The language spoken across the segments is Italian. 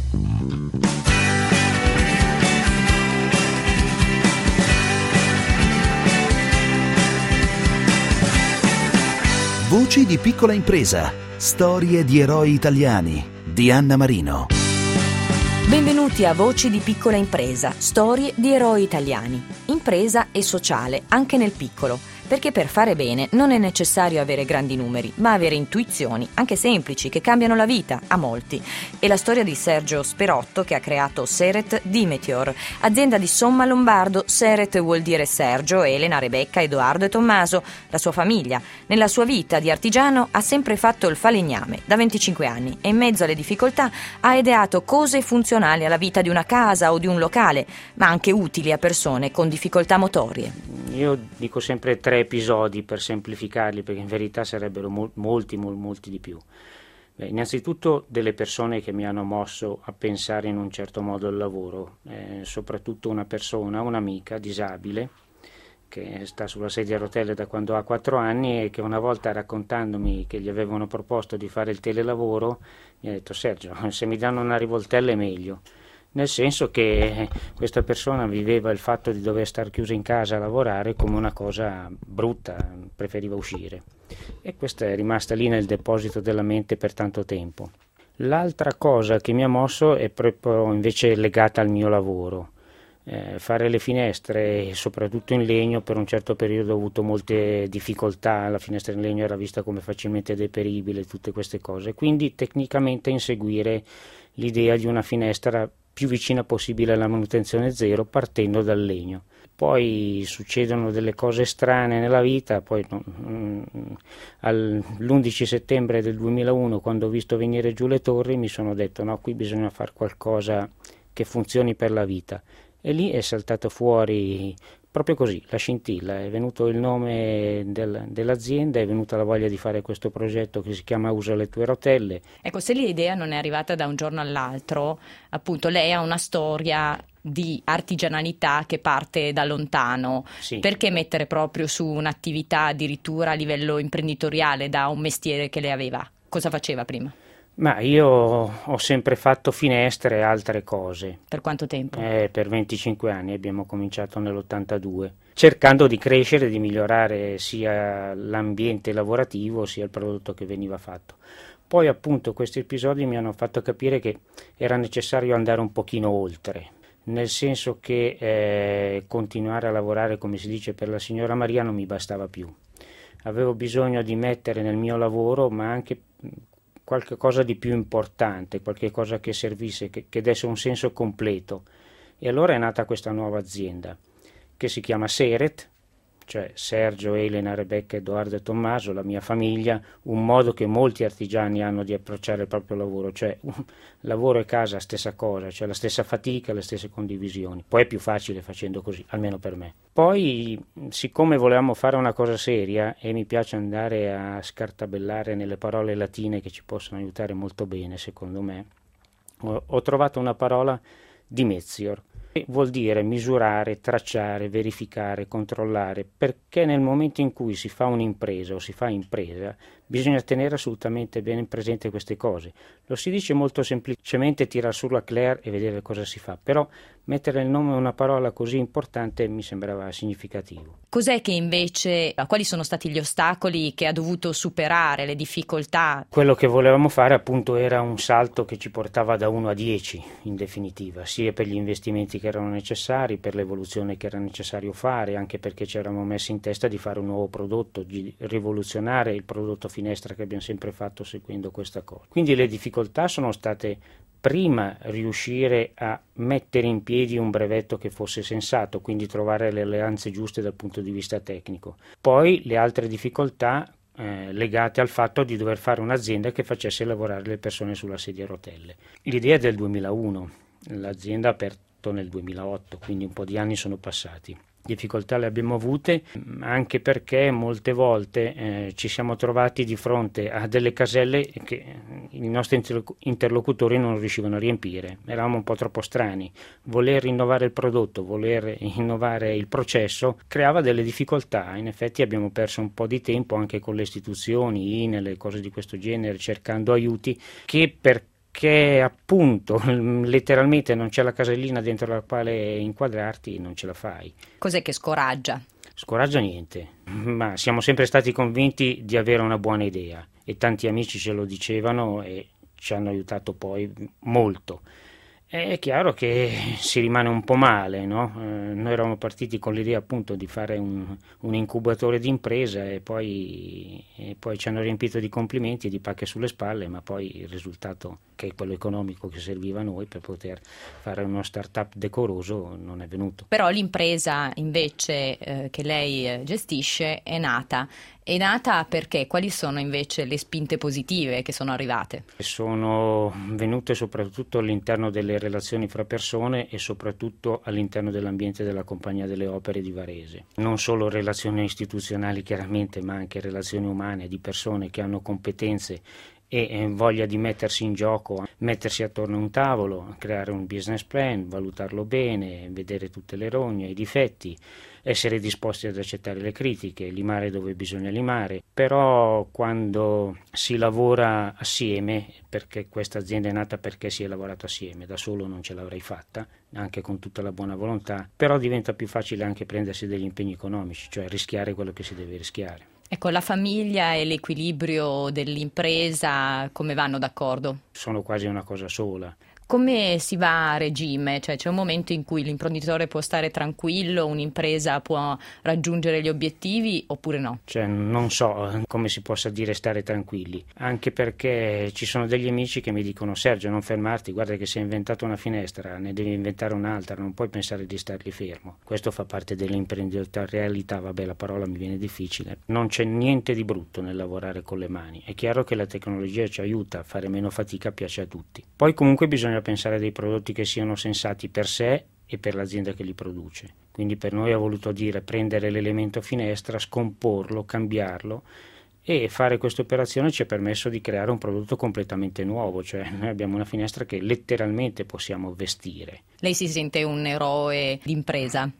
Voci di piccola impresa, storie di eroi italiani, di Anna Marino. Benvenuti a Voci di piccola impresa, storie di eroi italiani. Impresa e sociale, anche nel piccolo. Perché per fare bene non è necessario avere grandi numeri, ma avere intuizioni, anche semplici, che cambiano la vita a molti. È la storia di Sergio Sperotto, che ha creato Seret Dimeteor, azienda di Somma Lombardo. Seret vuol dire Sergio, Elena, Rebecca, Edoardo e Tommaso, la sua famiglia. Nella sua vita di artigiano ha sempre fatto il falegname, da 25 anni, e in mezzo alle difficoltà ha ideato cose funzionali alla vita di una casa o di un locale, ma anche utili a persone con difficoltà motorie. Io dico sempre 3 episodi per semplificarli, perché in verità sarebbero molti di più. Innanzitutto delle persone che mi hanno mosso a pensare in un certo modo al lavoro, soprattutto una persona, un'amica disabile, che sta sulla sedia a rotelle da quando ha 4 anni e che una volta, raccontandomi che gli avevano proposto di fare il telelavoro, mi ha detto: Sergio, se mi danno una rivoltella è meglio. Nel senso che questa persona viveva il fatto di dover star chiusa in casa a lavorare come una cosa brutta, preferiva uscire. E questa è rimasta lì nel deposito della mente per tanto tempo. L'altra cosa che mi ha mosso è proprio invece legata al mio lavoro. Fare le finestre, soprattutto in legno, per un certo periodo ho avuto molte difficoltà. La finestra in legno era vista come facilmente deperibile, tutte queste cose. Quindi tecnicamente inseguire l'idea di una finestra più vicina possibile alla manutenzione zero, partendo dal legno. Poi succedono delle cose strane nella vita. Poi l'11 settembre del 2001, quando ho visto venire giù le torri, mi sono detto: no, qui bisogna fare qualcosa che funzioni per la vita. E lì è saltato fuori proprio così la scintilla, è venuto il nome dell'azienda, è venuta la voglia di fare questo progetto che si chiama Usa le tue rotelle. Ecco, se l'idea non è arrivata da un giorno all'altro, appunto lei ha una storia di artigianalità che parte da lontano. Sì. Perché mettere proprio su un'attività addirittura a livello imprenditoriale da un mestiere che lei aveva? Cosa faceva prima? Ma io ho sempre fatto finestre e altre cose. Per quanto tempo? Per 25 anni, abbiamo cominciato nell'82, cercando di crescere e di migliorare sia l'ambiente lavorativo sia il prodotto che veniva fatto. Poi appunto questi episodi mi hanno fatto capire che era necessario andare un pochino oltre, nel senso che continuare a lavorare, come si dice, per la signora Maria non mi bastava più. Avevo bisogno di mettere nel mio lavoro, ma anche qualche cosa di più importante, qualche cosa che servisse, che desse un senso completo. E allora è nata questa nuova azienda che si chiama Seret, cioè Sergio, Elena, Rebecca, Edoardo e Tommaso, la mia famiglia, un modo che molti artigiani hanno di approcciare il proprio lavoro, cioè lavoro e casa stessa cosa, cioè la stessa fatica, le stesse condivisioni. Poi è più facile facendo così, almeno per me. Poi, siccome volevamo fare una cosa seria e mi piace andare a scartabellare nelle parole latine che ci possono aiutare molto bene, secondo me, ho trovato una parola, Dimeteor. Vuol dire misurare, tracciare, verificare, controllare, perché nel momento in cui si fa un'impresa o si fa impresa bisogna tenere assolutamente bene presente queste cose. Lo si dice molto semplicemente, tirar su la Claire e vedere cosa si fa, però mettere il nome a una parola così importante mi sembrava significativo. Cos'è che invece, quali sono stati gli ostacoli che ha dovuto superare, le difficoltà? Quello che volevamo fare appunto era un salto che ci portava da 1 a 10 in definitiva, sia per gli investimenti che erano necessari, per l'evoluzione che era necessario fare, anche perché ci eravamo messi in testa di fare un nuovo prodotto, di rivoluzionare il prodotto finestra che abbiamo sempre fatto seguendo questa cosa. Quindi le difficoltà sono state: prima riuscire a mettere in piedi un brevetto che fosse sensato, quindi trovare le alleanze giuste dal punto di vista tecnico. Poi le altre difficoltà legate al fatto di dover fare un'azienda che facesse lavorare le persone sulla sedia a rotelle. L'idea è del 2001, l'azienda ha aperto nel 2008, quindi un po' di anni sono passati. Difficoltà le abbiamo avute anche perché molte volte ci siamo trovati di fronte a delle caselle che i nostri interlocutori non riuscivano a riempire, eravamo un po' troppo strani. Voler rinnovare il prodotto, voler innovare il processo creava delle difficoltà. In effetti abbiamo perso un po' di tempo anche con le istituzioni, INEL e cose di questo genere, cercando aiuti che per che appunto letteralmente non c'è la casellina dentro la quale inquadrarti, non ce la fai. Cos'è che scoraggia? Scoraggia niente, ma siamo sempre stati convinti di avere una buona idea e tanti amici ce lo dicevano e ci hanno aiutato poi molto. È chiaro che si rimane un po' male, no? Noi eravamo partiti con l'idea appunto di fare un incubatore di impresa e poi ci hanno riempito di complimenti e di pacche sulle spalle, ma poi il risultato, che è quello economico che serviva a noi per poter fare uno start-up decoroso, non è venuto. Però l'impresa invece che lei gestisce è nata. È nata perché? Quali sono invece le spinte positive che sono arrivate? Sono venute soprattutto all'interno delle relazioni fra persone e soprattutto all'interno dell'ambiente della Compagnia delle Opere di Varese. Non solo relazioni istituzionali chiaramente, ma anche relazioni umane di persone che hanno competenze e voglia di mettersi in gioco, mettersi attorno a un tavolo, creare un business plan, valutarlo bene, vedere tutte le rogne, i difetti, essere disposti ad accettare le critiche, limare dove bisogna limare. Però quando si lavora assieme, perché questa azienda è nata perché si è lavorato assieme, da solo non ce l'avrei fatta, anche con tutta la buona volontà, però diventa più facile anche prendersi degli impegni economici, cioè rischiare quello che si deve rischiare. Ecco, la famiglia e l'equilibrio dell'impresa come vanno d'accordo? Sono quasi una cosa sola. Come si va a regime? Cioè c'è un momento in cui l'imprenditore può stare tranquillo, un'impresa può raggiungere gli obiettivi oppure no? Cioè non so come si possa dire stare tranquilli, anche perché ci sono degli amici che mi dicono: Sergio, non fermarti, guarda che sei inventato una finestra, ne devi inventare un'altra, non puoi pensare di starli fermo. Questo fa parte dell'imprenditorialità, vabbè, la parola mi viene difficile. Non c'è niente di brutto nel lavorare con le mani, è chiaro che la tecnologia ci aiuta a fare meno fatica, piace a tutti. Poi comunque bisogna pensare a dei prodotti che siano sensati per sé e per l'azienda che li produce. Quindi per noi ha voluto dire prendere l'elemento finestra, scomporlo, cambiarlo, e fare questa operazione ci ha permesso di creare un prodotto completamente nuovo, cioè noi abbiamo una finestra che letteralmente possiamo vestire. Lei si sente un eroe d'impresa?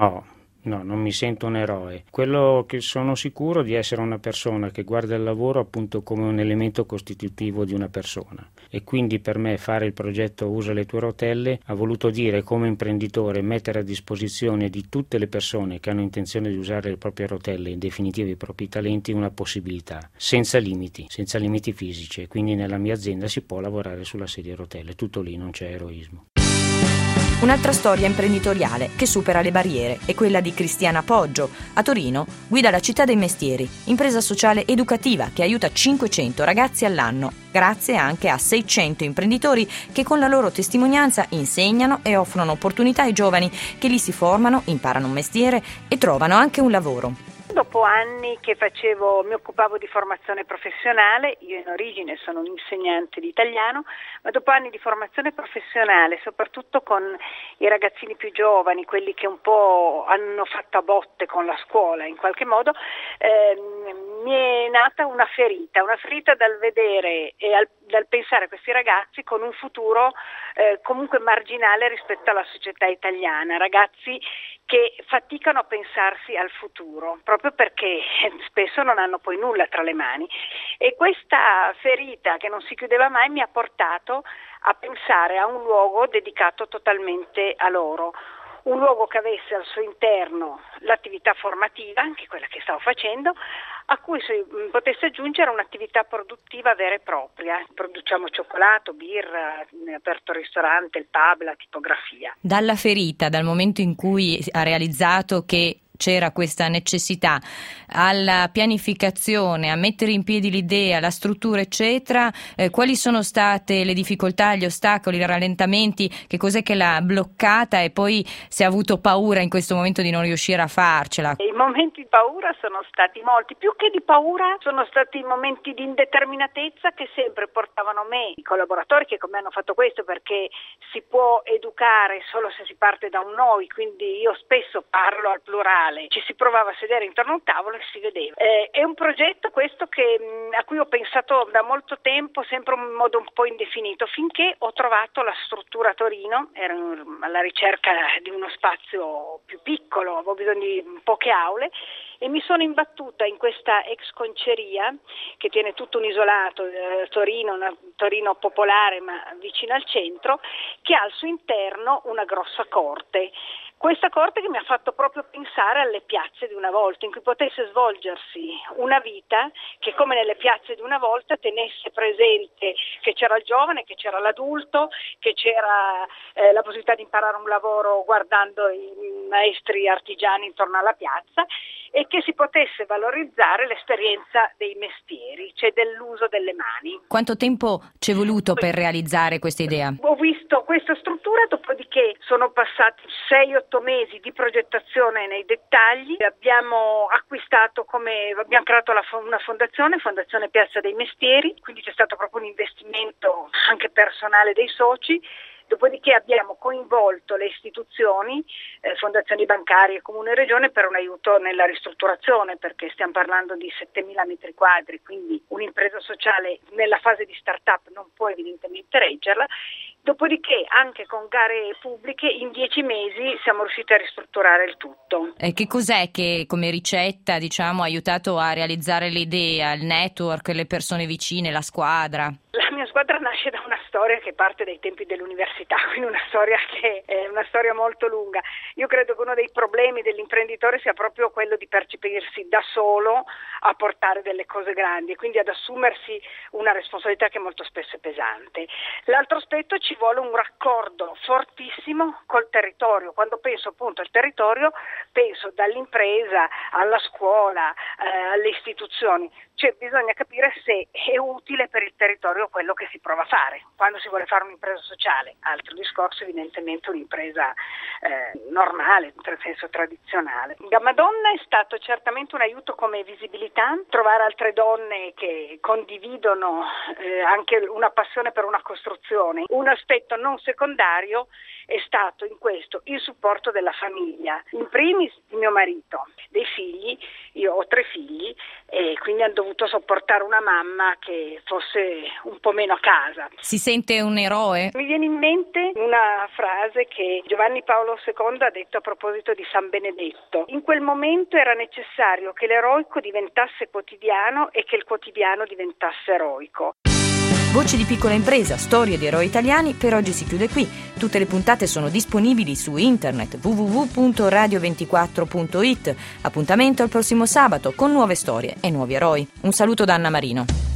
No, non mi sento un eroe. Quello che sono sicuro di essere una persona che guarda il lavoro appunto come un elemento costitutivo di una persona, e quindi per me fare il progetto Usa le tue rotelle ha voluto dire, come imprenditore, mettere a disposizione di tutte le persone che hanno intenzione di usare le proprie rotelle, in definitiva i propri talenti, una possibilità senza limiti fisici, e quindi nella mia azienda si può lavorare sulla sedia a rotelle, tutto lì, non c'è eroismo. Un'altra storia imprenditoriale che supera le barriere è quella di Cristiana Poggio. A Torino guida la Città dei Mestieri, impresa sociale educativa che aiuta 500 ragazzi all'anno, grazie anche a 600 imprenditori che con la loro testimonianza insegnano e offrono opportunità ai giovani che lì si formano, imparano un mestiere e trovano anche un lavoro. Dopo anni che mi occupavo di formazione professionale, io in origine sono un insegnante di italiano, ma dopo anni di formazione professionale, soprattutto con i ragazzini più giovani, quelli che un po' hanno fatto a botte con la scuola in qualche modo, mi è nata una ferita dal vedere e dal pensare a questi ragazzi con un futuro comunque marginale rispetto alla società italiana, ragazzi che faticano a pensarsi al futuro, proprio perché spesso non hanno poi nulla tra le mani. E questa ferita che non si chiudeva mai mi ha portato a pensare a un luogo dedicato totalmente a loro, un luogo che avesse al suo interno l'attività formativa, anche quella che stavo facendo, a cui si potesse aggiungere un'attività produttiva vera e propria. Produciamo cioccolato, birra, aperto il ristorante, il pub, la tipografia. Dalla ferita, dal momento in cui ha realizzato che c'era questa necessità, alla pianificazione, a mettere in piedi l'idea, la struttura eccetera, quali sono state le difficoltà, gli ostacoli, i rallentamenti, che cos'è che l'ha bloccata e poi se ha avuto paura in questo momento di non riuscire a farcela? I momenti di paura sono stati molti, più che di paura sono stati momenti di indeterminatezza che sempre portavano me, i collaboratori che con me hanno fatto questo, perché si può educare solo se si parte da un noi, quindi io spesso parlo al plurale, quale ci si provava a sedere intorno a un tavolo e si vedeva. È un progetto questo a cui ho pensato da molto tempo, sempre in modo un po' indefinito, finché ho trovato la struttura a Torino. Ero alla ricerca di uno spazio più piccolo, avevo bisogno di poche aule e mi sono imbattuta in questa ex conceria che tiene tutto un isolato, Torino popolare ma vicino al centro, che ha al suo interno una grossa corte. Questa corte che mi ha fatto proprio pensare alle piazze di una volta, in cui potesse svolgersi una vita che, come nelle piazze di una volta, tenesse presente che c'era il giovane, che c'era l'adulto, che c'era la possibilità di imparare un lavoro guardando i maestri artigiani intorno alla piazza, e che si potesse valorizzare l'esperienza dei mestieri, cioè dell'uso delle mani. Quanto tempo ci è voluto per realizzare questa idea? Ho visto questa struttura, dopodiché sono passati 6-8 mesi di progettazione nei dettagli. Abbiamo creato una fondazione Piazza dei Mestieri, quindi c'è stato proprio un investimento anche personale dei soci. Dopodiché abbiamo coinvolto le istituzioni, fondazioni bancarie, comune e regione, per un aiuto nella ristrutturazione, perché stiamo parlando di 7.000 metri quadri, quindi un'impresa sociale nella fase di start-up non può evidentemente reggerla. Dopodiché, anche con gare pubbliche, in 10 mesi siamo riusciti a ristrutturare il tutto. Che cos'è che, come ricetta, ha aiutato a realizzare l'idea, il network, le persone vicine, la squadra? La mia squadra nasce da una storia che parte dai tempi dell'università, quindi una storia che è una storia molto lunga. Io credo che uno dei problemi dell'imprenditore sia proprio quello di percepirsi da solo a portare delle cose grandi e quindi ad assumersi una responsabilità che molto spesso è pesante. L'altro aspetto, ci vuole un raccordo fortissimo col territorio. Quando penso appunto al territorio, penso dall'impresa alla scuola, alle istituzioni. Cioè bisogna capire se è utile per il territorio quello che si prova a fare. Quando si vuole fare un'impresa sociale, altro discorso, evidentemente un'impresa normale, nel senso tradizionale. Gamma Donna è stato certamente un aiuto come visibilità, trovare altre donne che condividono anche una passione per una costruzione. Un aspetto non secondario è stato in questo il supporto della famiglia, in primis di mio marito, dei figli. Io ho 3 figli e quindi hanno dovuto sopportare una mamma che fosse un po' meno a casa. Si sente un eroe? Mi viene in mente una frase che Giovanni Paolo II ha detto a proposito di San Benedetto. In quel momento era necessario che l'eroico diventasse quotidiano e che il quotidiano diventasse eroico. Voci di piccola impresa, storie di eroi italiani, per oggi si chiude qui. Tutte le puntate sono disponibili su internet www.radio24.it. Appuntamento al prossimo sabato con nuove storie e nuovi eroi. Un saluto da Anna Marino.